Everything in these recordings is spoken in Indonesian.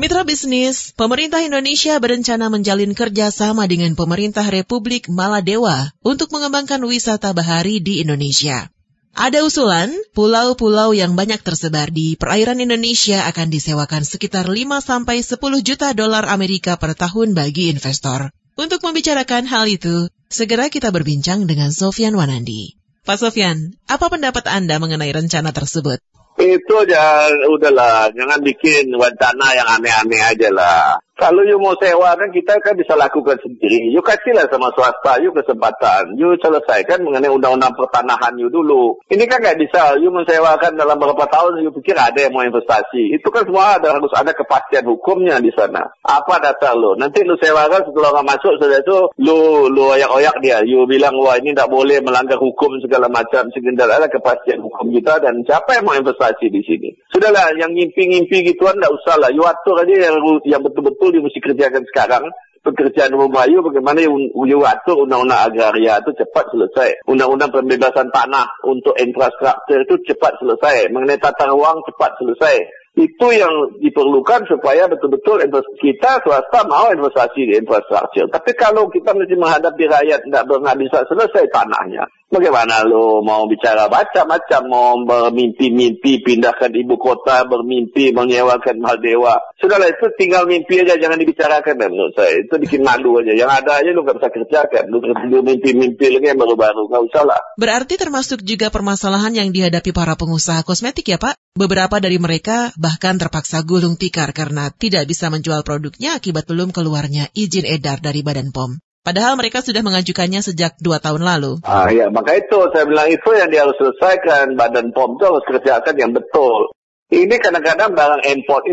Mitra bisnis, pemerintah Indonesia berencana menjalin kerjasama dengan pemerintah Republik Maladewa untuk mengembangkan wisata bahari di Indonesia. Ada usulan, pulau-pulau yang banyak tersebar di perairan Indonesia akan disewakan sekitar 5-10 juta dolar Amerika per tahun bagi investor. Untuk membicarakan hal itu, segera kita berbincang dengan Sofyan Wanandi. Pak Sofyan, apa pendapat Anda mengenai rencana tersebut? Itu udahlah, jangan bikin wacana yang aneh-aneh aja lah. Kalau you mau sewa kan kita kan bisa lakukan sendiri. You kasihlah sama swasta, you kesempatan. You selesaikan mengenai undang-undang pertanahan you dulu. Ini kan nggak bisa, you mensewakan dalam beberapa tahun, you pikir ada yang mau investasi. Itu kan semua harus ada kepastian hukumnya di sana. Apa dasar lo? Nanti lu sewakan setelah orang masuk, sudah itu lu oyak-oyak dia. You bilang, wah ini nggak boleh melanggar hukum segala macam. Sekedar ada kepastian hukum kita dan siapa yang mau investasi di sini. Sudahlah, yang ngimpi-ngimpi gituan nggak usah lah. You atur aja yang betul-betul dia mesti kerjakan sekarang. Pekerjaan rumah you bagaimana you atur undang-undang agraria itu cepat selesai. Undang-undang pembebasan tanah untuk infrastruktur itu cepat selesai. Mengenai tata ruang cepat selesai. Itu yang diperlukan supaya betul-betul kita swasta mau investasi di infrastruktur. Tapi kalau kita mesti menghadapi rakyat nggak bisa selesai tanahnya, bagaimana lo mau bicara macam-macam, mau bermimpi-mimpi pindahkan ibu kota, bermimpi menyewakan Maladewa. Sudahlah, itu tinggal mimpi aja, jangan dibicarakan menurut saya. Itu bikin malu aja. Yang ada aja lo nggak bisa kerjakan. Lo mimpi-mimpi lagi yang baru-baru, nggak usah lah. Berarti termasuk juga permasalahan yang dihadapi para pengusaha kosmetik ya Pak? Beberapa dari mereka bahkan terpaksa gulung tikar karena tidak bisa menjual produknya akibat belum keluarnya izin edar dari Badan POM. Padahal mereka sudah mengajukannya sejak 2 tahun lalu. Ya, maka itu saya bilang itu yang dia harus selesaikan. Badan POM itu harus kerjakan yang betul. Ini kadang-kadang barang import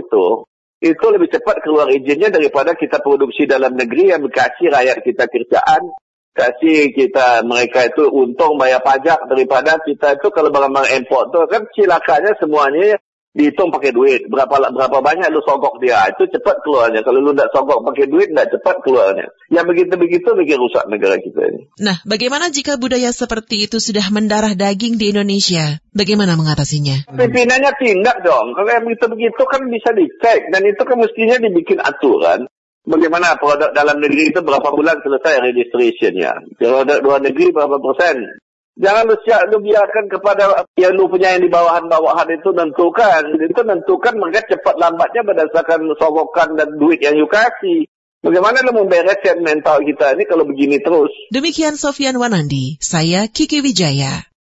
itu lebih cepat keluar izinnya daripada kita produksi dalam negeri yang kasih rakyat kita kerjaan. Kasih kita mereka itu untung bayar pajak daripada kita itu kalau barang-barang import tu kan cilakanya semuanya dihitung pakai duit. Berapa banyak lu sogok dia, itu cepat keluarnya. Kalau lu tidak sogok pakai duit, tidak cepat keluarnya. Yang begitu-begitu bikin rusak negara kita ini. Nah, bagaimana jika budaya seperti itu sudah mendarah daging di Indonesia? Bagaimana mengatasinya? Pimpinannya tindak dong. Kalau yang begitu-begitu kan bisa dicek. Dan itu kan mestinya dibikin aturan. Bagaimana produk dalam negeri itu berapa bulan selesai registration-nya. Produk luar negeri berapa persen. Jangan lu biarkan kepada yang lu punya yang di bawahan-bawahan itu nentukan. Itu nentukan mereka cepat lambatnya berdasarkan sogokan dan duit yang you kasih. Bagaimana lu membereskan mental kita ini kalau begini terus. Demikian Sofyan Wanandi, saya Kiki Wijaya.